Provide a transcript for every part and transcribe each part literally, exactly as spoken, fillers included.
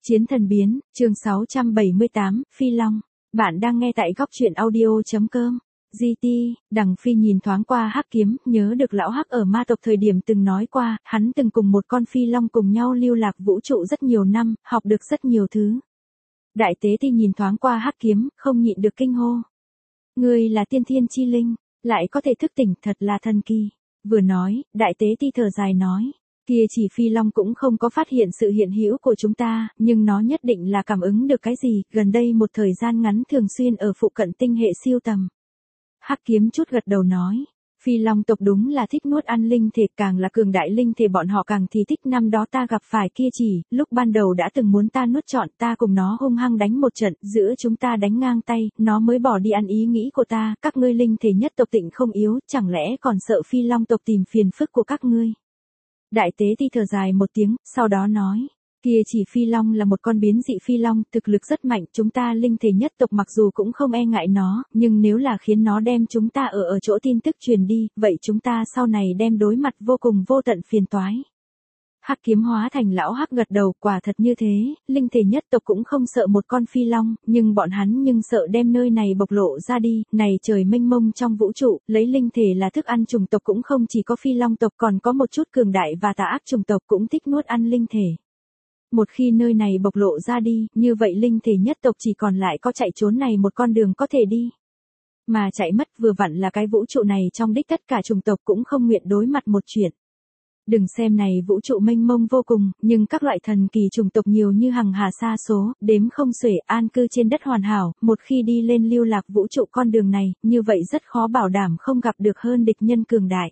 Chiến thần biến, chương sáu trăm bảy mươi tám, Phi Long. Bạn đang nghe tại góc truyện audio.com. giê tê, Đằng Phi nhìn thoáng qua Hắc Kiếm, nhớ được lão Hắc ở ma tộc thời điểm từng nói qua, hắn từng cùng một con Phi Long cùng nhau lưu lạc vũ trụ rất nhiều năm, học được rất nhiều thứ. Đại tế ti nhìn thoáng qua Hắc Kiếm, không nhịn được kinh hô. Ngươi là tiên thiên chi linh, lại có thể thức tỉnh, thật là thần kỳ. Vừa nói, đại tế ti thở dài nói. Kia chỉ Phi Long cũng không có phát hiện sự hiện hữu của chúng ta, nhưng nó nhất định là cảm ứng được cái gì, gần đây một thời gian ngắn thường xuyên ở phụ cận tinh hệ siêu tầm. Hắc Kiếm chút gật đầu nói, Phi Long tộc đúng là thích nuốt ăn linh thể, càng là cường đại linh thể bọn họ càng thì thích. Năm đó ta gặp phải kia chỉ, lúc ban đầu đã từng muốn ta nuốt trọn, ta cùng nó hung hăng đánh một trận, giữa chúng ta đánh ngang tay, nó mới bỏ đi ăn ý nghĩ của ta, các ngươi linh thể nhất tộc tịnh không yếu, chẳng lẽ còn sợ Phi Long tộc tìm phiền phức của các ngươi. Đại tế ti thở dài một tiếng, sau đó nói, kia chỉ Phi Long là một con biến dị Phi Long, thực lực rất mạnh, chúng ta linh thể nhất tộc mặc dù cũng không e ngại nó, nhưng nếu là khiến nó đem chúng ta ở ở chỗ tin tức truyền đi, vậy chúng ta sau này đem đối mặt vô cùng vô tận phiền toái. Hắc Kiếm hóa thành lão Hắc gật đầu, quả thật như thế, linh thể nhất tộc cũng không sợ một con Phi Long, nhưng bọn hắn nhưng sợ đem nơi này bộc lộ ra đi, này trời mênh mông trong vũ trụ, lấy linh thể là thức ăn chủng tộc cũng không chỉ có Phi Long tộc, còn có một chút cường đại và tà ác chủng tộc cũng thích nuốt ăn linh thể. Một khi nơi này bộc lộ ra đi, như vậy linh thể nhất tộc chỉ còn lại có chạy trốn này một con đường có thể đi. Mà chạy mất vừa vặn là cái vũ trụ này trong đích tất cả chủng tộc cũng không nguyện đối mặt một chuyện. Đừng xem này vũ trụ mênh mông vô cùng, nhưng các loại thần kỳ chủng tộc nhiều như hằng hà sa số, đếm không xuể, an cư trên đất hoàn hảo, một khi đi lên lưu lạc vũ trụ con đường này, như vậy rất khó bảo đảm không gặp được hơn địch nhân cường đại.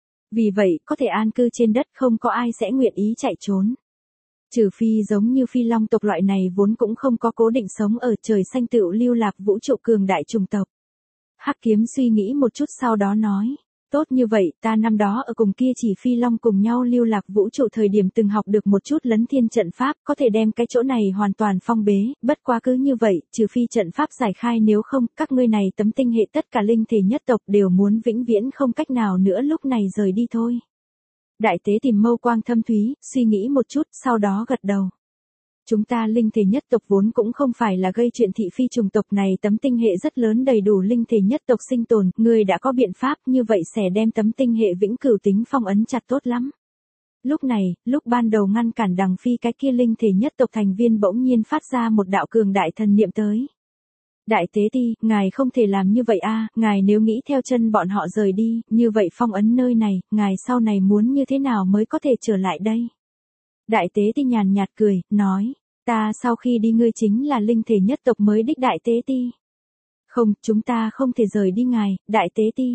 Vì vậy, có thể an cư trên đất không có ai sẽ nguyện ý chạy trốn. Trừ phi giống như Phi Long tộc loại này vốn cũng không có cố định sống ở trời xanh tựu lưu lạc vũ trụ cường đại chủng tộc. Hắc Kiếm suy nghĩ một chút sau đó nói. Tốt như vậy, ta năm đó ở cùng kia chỉ Phi Long cùng nhau lưu lạc vũ trụ thời điểm từng học được một chút lấn thiên trận pháp, có thể đem cái chỗ này hoàn toàn phong bế, bất quá cứ như vậy, trừ phi trận pháp giải khai, nếu không, các ngươi này tấm tinh hệ tất cả linh thể nhất tộc đều muốn vĩnh viễn không cách nào nữa lúc này rời đi thôi. Đại tế tìm mâu quang thâm thúy, suy nghĩ một chút, sau đó gật đầu. Chúng ta linh thể nhất tộc vốn cũng không phải là gây chuyện thị phi chủng tộc này, tấm tinh hệ rất lớn đầy đủ linh thể nhất tộc sinh tồn, người đã có biện pháp như vậy sẽ đem tấm tinh hệ vĩnh cửu tính phong ấn chặt tốt lắm. Lúc này, lúc ban đầu ngăn cản Đằng Phi cái kia linh thể nhất tộc thành viên bỗng nhiên phát ra một đạo cường đại thần niệm tới. Đại tế ti, ngài không thể làm như vậy a, ngài nếu nghĩ theo chân bọn họ rời đi, như vậy phong ấn nơi này, ngài sau này muốn như thế nào mới có thể trở lại đây? Đại tế ti nhàn nhạt cười, nói, ta sau khi đi ngươi chính là linh thể nhất tộc mới đích đại tế ti. Không, chúng ta không thể rời đi ngài, đại tế ti.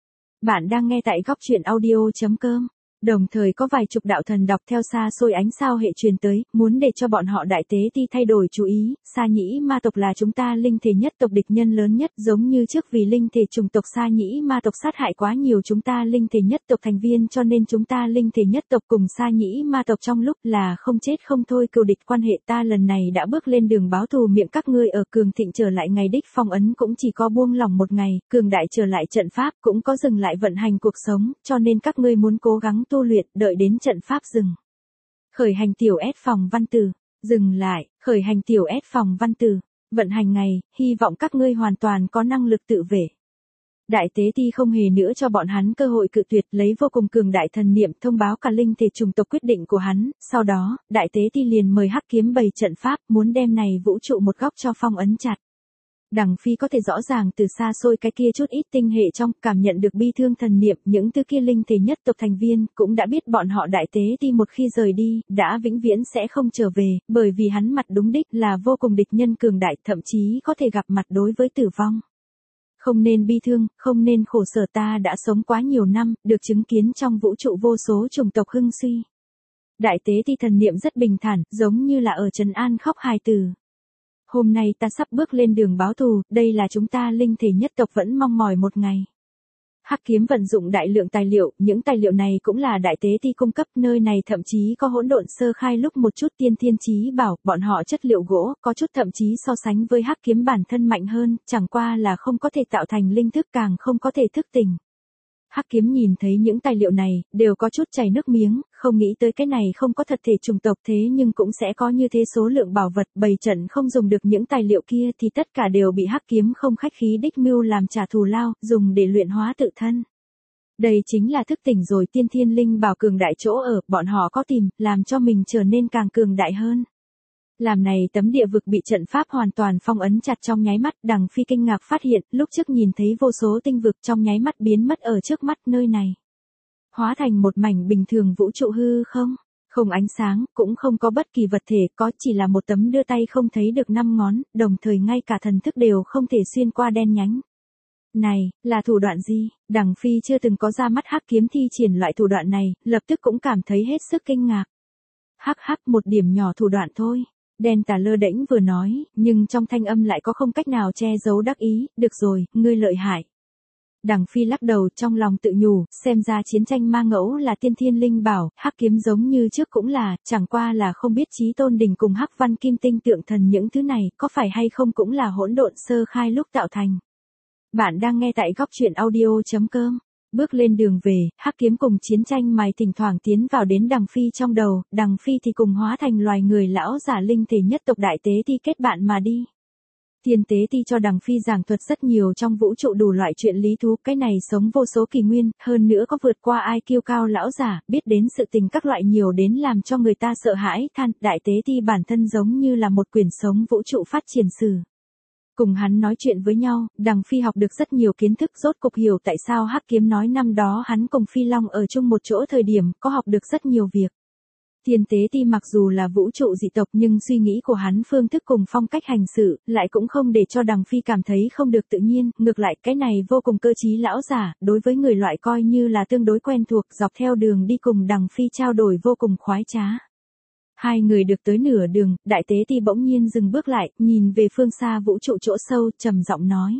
Bạn đang nghe tại góc truyện audio.com. Đồng thời có vài chục đạo thần đọc theo xa xôi ánh sao hệ truyền tới, muốn để cho bọn họ đại tế ti thay đổi chú ý, Sa Nhĩ ma tộc là chúng ta linh thể nhất tộc địch nhân lớn nhất, giống như trước vì linh thể chủng tộc Sa Nhĩ ma tộc sát hại quá nhiều chúng ta linh thể nhất tộc thành viên, cho nên chúng ta linh thể nhất tộc cùng Sa Nhĩ ma tộc trong lúc là không chết không thôi cừu địch quan hệ. Ta lần này đã bước lên đường báo thù, miệng các ngươi ở cường thịnh trở lại ngày đích phong ấn cũng chỉ có buông lỏng một ngày, cường đại trở lại trận pháp cũng có dừng lại vận hành cuộc sống, cho nên các ngươi muốn cố gắng tu luyện, đợi đến trận pháp dừng. Khởi hành tiểu S phòng văn tử, dừng lại, khởi hành tiểu S phòng văn tử, vận hành ngày, hy vọng các ngươi hoàn toàn có năng lực tự vệ. Đại tế ti không hề nữa cho bọn hắn cơ hội cự tuyệt, lấy vô cùng cường đại thần niệm thông báo cả linh thể chủng tộc quyết định của hắn, sau đó, đại tế ti liền mời Hắc Kiếm bày trận pháp, muốn đem này vũ trụ một góc cho phong ấn chặt. Đằng Phi có thể rõ ràng từ xa xôi cái kia chút ít tinh hệ trong, cảm nhận được bi thương thần niệm, những thứ kia linh thể nhất tộc thành viên, cũng đã biết bọn họ đại tế ti một khi rời đi, đã vĩnh viễn sẽ không trở về, bởi vì hắn mặt đúng đích là vô cùng địch nhân cường đại, thậm chí có thể gặp mặt đối với tử vong. Không nên bi thương, không nên khổ sở, ta đã sống quá nhiều năm, được chứng kiến trong vũ trụ vô số chủng tộc hưng suy. Đại tế ti thần niệm rất bình thản, giống như là ở trấn an khóc hài tử. Hôm nay ta sắp bước lên đường báo thù, đây là chúng ta linh thể nhất tộc vẫn mong mỏi một ngày. Hắc Kiếm vận dụng đại lượng tài liệu, những tài liệu này cũng là đại tế ti cung cấp, nơi này thậm chí có hỗn độn sơ khai lúc một chút tiên thiên chí bảo, bọn họ chất liệu gỗ, có chút thậm chí so sánh với Hắc Kiếm bản thân mạnh hơn, chẳng qua là không có thể tạo thành linh thức, càng không có thể thức tỉnh. Hắc kiếm nhìn thấy những tài liệu này, đều có chút chảy nước miếng, không nghĩ tới cái này không có thật thể chủng tộc thế nhưng cũng sẽ có như thế số lượng bảo vật, bày trận không dùng được những tài liệu kia thì tất cả đều bị Hắc kiếm không khách khí đích mưu làm trả thù lao, dùng để luyện hóa tự thân. Đây chính là thức tỉnh rồi tiên thiên linh bảo cường đại chỗ ở, bọn họ có tìm, làm cho mình trở nên càng cường đại hơn. Làm này tấm địa vực bị trận pháp hoàn toàn phong ấn chặt trong nháy mắt, Đằng Phi kinh ngạc phát hiện, lúc trước nhìn thấy vô số tinh vực trong nháy mắt biến mất ở trước mắt nơi này. Hóa thành một mảnh bình thường vũ trụ hư không, không ánh sáng, cũng không có bất kỳ vật thể, có chỉ là một tấm đưa tay không thấy được năm ngón, đồng thời ngay cả thần thức đều không thể xuyên qua đen nhánh. Này, là thủ đoạn gì? Đằng Phi chưa từng có ra mắt Hắc kiếm thi triển loại thủ đoạn này, lập tức cũng cảm thấy hết sức kinh ngạc. Hắc hắc một điểm nhỏ thủ đoạn thôi. Đen tà lơ đễnh vừa nói, nhưng trong thanh âm lại có không cách nào che giấu đắc ý, được rồi, ngươi lợi hại. Đằng Phi lắc đầu trong lòng tự nhủ, xem ra chiến tranh ma ngẫu là tiên thiên linh bảo, Hắc kiếm giống như trước cũng là, chẳng qua là không biết Chí Tôn Đình cùng Hắc Văn Kim Tinh tượng thần những thứ này, có phải hay không cũng là hỗn độn sơ khai lúc tạo thành. Bạn đang nghe tại góc truyện audio.com. Bước lên đường về, Hắc kiếm cùng chiến tranh mài thỉnh thoảng tiến vào đến Đằng Phi trong đầu, Đằng Phi thì cùng hóa thành loài người lão giả linh thể nhất tộc đại tế ti kết bạn mà đi. Tiên tế ti cho Đằng Phi giảng thuật rất nhiều trong vũ trụ đủ loại chuyện lý thú, cái này sống vô số kỷ nguyên, hơn nữa có vượt qua ai kiêu cao lão giả, biết đến sự tình các loại nhiều đến làm cho người ta sợ hãi, than, đại tế ti bản thân giống như là một quyển sống vũ trụ phát triển sử. Cùng hắn nói chuyện với nhau, Đằng Phi học được rất nhiều kiến thức, rốt cục hiểu tại sao Hắc kiếm nói năm đó hắn cùng Phi Long ở chung một chỗ thời điểm, có học được rất nhiều việc. Tiên tế ti mặc dù là vũ trụ dị tộc nhưng suy nghĩ của hắn phương thức cùng phong cách hành sự, lại cũng không để cho Đằng Phi cảm thấy không được tự nhiên, ngược lại cái này vô cùng cơ trí lão giả, đối với người loại coi như là tương đối quen thuộc, dọc theo đường đi cùng Đằng Phi trao đổi vô cùng khoái trá. Hai người được tới nửa đường, đại tế ti bỗng nhiên dừng bước lại, nhìn về phương xa vũ trụ chỗ sâu, trầm giọng nói.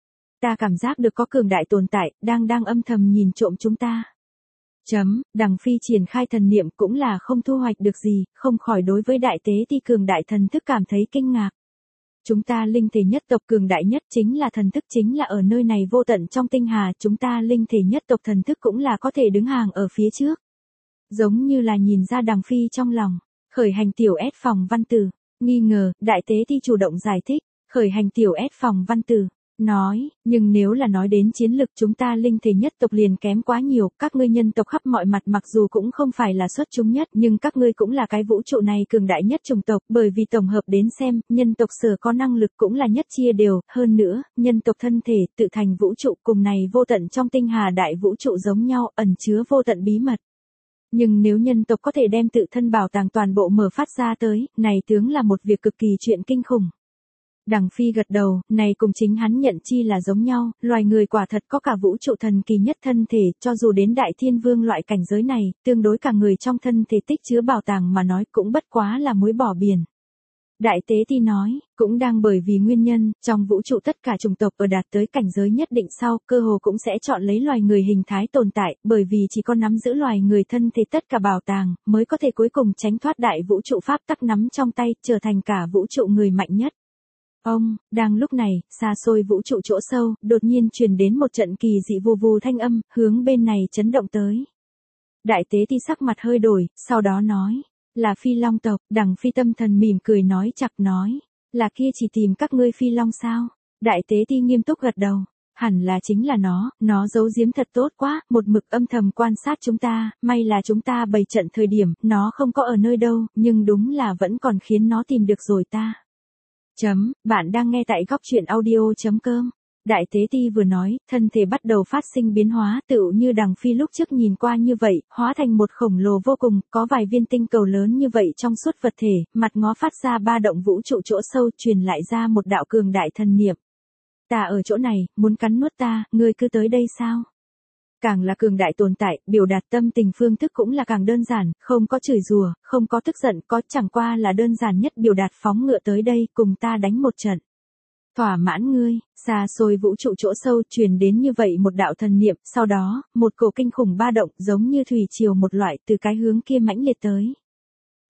Ta cảm giác được có cường đại tồn tại, đang đang âm thầm nhìn trộm chúng ta. Chấm, Đằng Phi triển khai thần niệm cũng là không thu hoạch được gì, không khỏi đối với đại tế ti cường đại thần thức cảm thấy kinh ngạc. Chúng ta linh thể nhất tộc cường đại nhất chính là thần thức chính là ở nơi này vô tận trong tinh hà, chúng ta linh thể nhất tộc thần thức cũng là có thể đứng hàng ở phía trước. Giống như là nhìn ra Đằng Phi trong lòng. Khởi hành tiểu S phòng văn tử, nghi ngờ, đại tế ti chủ động giải thích, khởi hành tiểu S phòng văn tử, nói, nhưng nếu là nói đến chiến lực chúng ta linh thể nhất tộc liền kém quá nhiều, các ngươi nhân tộc khắp mọi mặt mặc dù cũng không phải là xuất chúng nhất, nhưng các ngươi cũng là cái vũ trụ này cường đại nhất chủng tộc, bởi vì tổng hợp đến xem, nhân tộc sở có năng lực cũng là nhất chia đều, hơn nữa, nhân tộc thân thể, tự thành vũ trụ cùng này vô tận trong tinh hà đại vũ trụ giống nhau, ẩn chứa vô tận bí mật. Nhưng nếu nhân tộc có thể đem tự thân bảo tàng toàn bộ mở phát ra tới, này tướng là một việc cực kỳ chuyện kinh khủng. Đằng Phi gật đầu, này cùng chính hắn nhận chi là giống nhau, loài người quả thật có cả vũ trụ thần kỳ nhất thân thể, cho dù đến đại thiên vương loại cảnh giới này, tương đối cả người trong thân thể tích chứa bảo tàng mà nói cũng bất quá là muối bỏ biển. Đại tế ti nói, cũng đang bởi vì nguyên nhân, trong vũ trụ tất cả chủng tộc ở đạt tới cảnh giới nhất định sau, cơ hồ cũng sẽ chọn lấy loài người hình thái tồn tại, bởi vì chỉ có nắm giữ loài người thân thể tất cả bảo tàng, mới có thể cuối cùng tránh thoát đại vũ trụ pháp tắc nắm trong tay, trở thành cả vũ trụ người mạnh nhất. Ông, đang lúc này, xa xôi vũ trụ chỗ sâu, đột nhiên truyền đến một trận kỳ dị vù vù thanh âm, hướng bên này chấn động tới. Đại tế ti sắc mặt hơi đổi, sau đó nói. Là Phi Long tộc, Đằng Phi tâm thần mỉm cười nói chặt nói, là kia chỉ tìm các ngươi Phi Long sao? Đại tế ti nghiêm túc gật đầu, hẳn là chính là nó, nó giấu giếm thật tốt quá, một mực âm thầm quan sát chúng ta, may là chúng ta bày trận thời điểm, nó không có ở nơi đâu, nhưng đúng là vẫn còn khiến nó tìm được rồi ta. Chấm, bạn đang nghe tại góc truyện audio.com. Đại tế ti vừa nói, thân thể bắt đầu phát sinh biến hóa, tựu như Đằng Phi lúc trước nhìn qua như vậy, hóa thành một khổng lồ vô cùng, có vài viên tinh cầu lớn như vậy trong suốt vật thể, mặt ngó phát ra ba động vũ trụ chỗ sâu, truyền lại ra một đạo cường đại thần niệm. Ta ở chỗ này, muốn cắn nuốt ta, ngươi cứ tới đây sao? Càng là cường đại tồn tại, biểu đạt tâm tình phương thức cũng là càng đơn giản, không có chửi rủa, không có tức giận, có chẳng qua là đơn giản nhất biểu đạt phóng ngựa tới đây, cùng ta đánh một trận. Thỏa mãn ngươi, xa xôi vũ trụ chỗ sâu truyền đến như vậy một đạo thần niệm, sau đó, một cổ kinh khủng ba động giống như thủy triều một loại từ cái hướng kia mãnh liệt tới.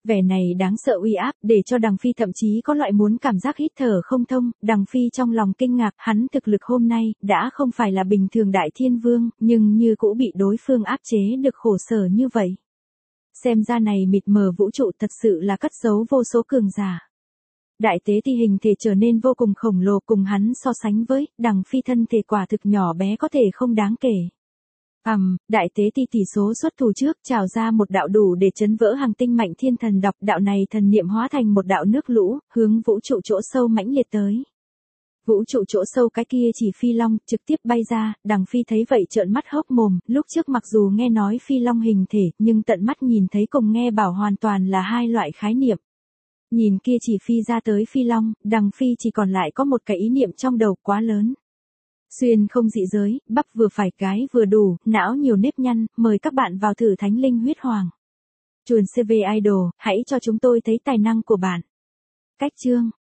Vẻ này đáng sợ uy áp, để cho Đằng Phi thậm chí có loại muốn cảm giác hít thở không thông, Đằng Phi trong lòng kinh ngạc, hắn thực lực hôm nay, đã không phải là bình thường đại thiên vương, nhưng như cũ bị đối phương áp chế được khổ sở như vậy. Xem ra này mịt mờ vũ trụ thật sự là cất giấu vô số cường giả. Đại tế ti hình thể trở nên vô cùng khổng lồ, cùng hắn so sánh với, Đằng Phi thân thể quả thực nhỏ bé có thể không đáng kể. Ầm, um, đại tế ti tỷ số xuất thủ trước trào ra một đạo đủ để chấn vỡ hàng tinh mạnh thiên thần độc, đạo này thần niệm hóa thành một đạo nước lũ, hướng vũ trụ chỗ sâu mãnh liệt tới. Vũ trụ chỗ sâu cái kia chỉ phi long, trực tiếp bay ra, Đằng Phi thấy vậy trợn mắt hốc mồm, lúc trước mặc dù nghe nói phi long hình thể, nhưng tận mắt nhìn thấy cùng nghe bảo hoàn toàn là hai loại khái niệm. Nhìn kia chỉ phi ra tới phi long, Đằng Phi chỉ còn lại có một cái ý niệm trong đầu quá lớn. Xuyên không dị giới, bắp vừa phải cái vừa đủ, não nhiều nếp nhăn, mời các bạn vào thử Thánh Linh Huyết Hoàng. Chuồn xê vê Idol, hãy cho chúng tôi thấy tài năng của bạn. Cách chương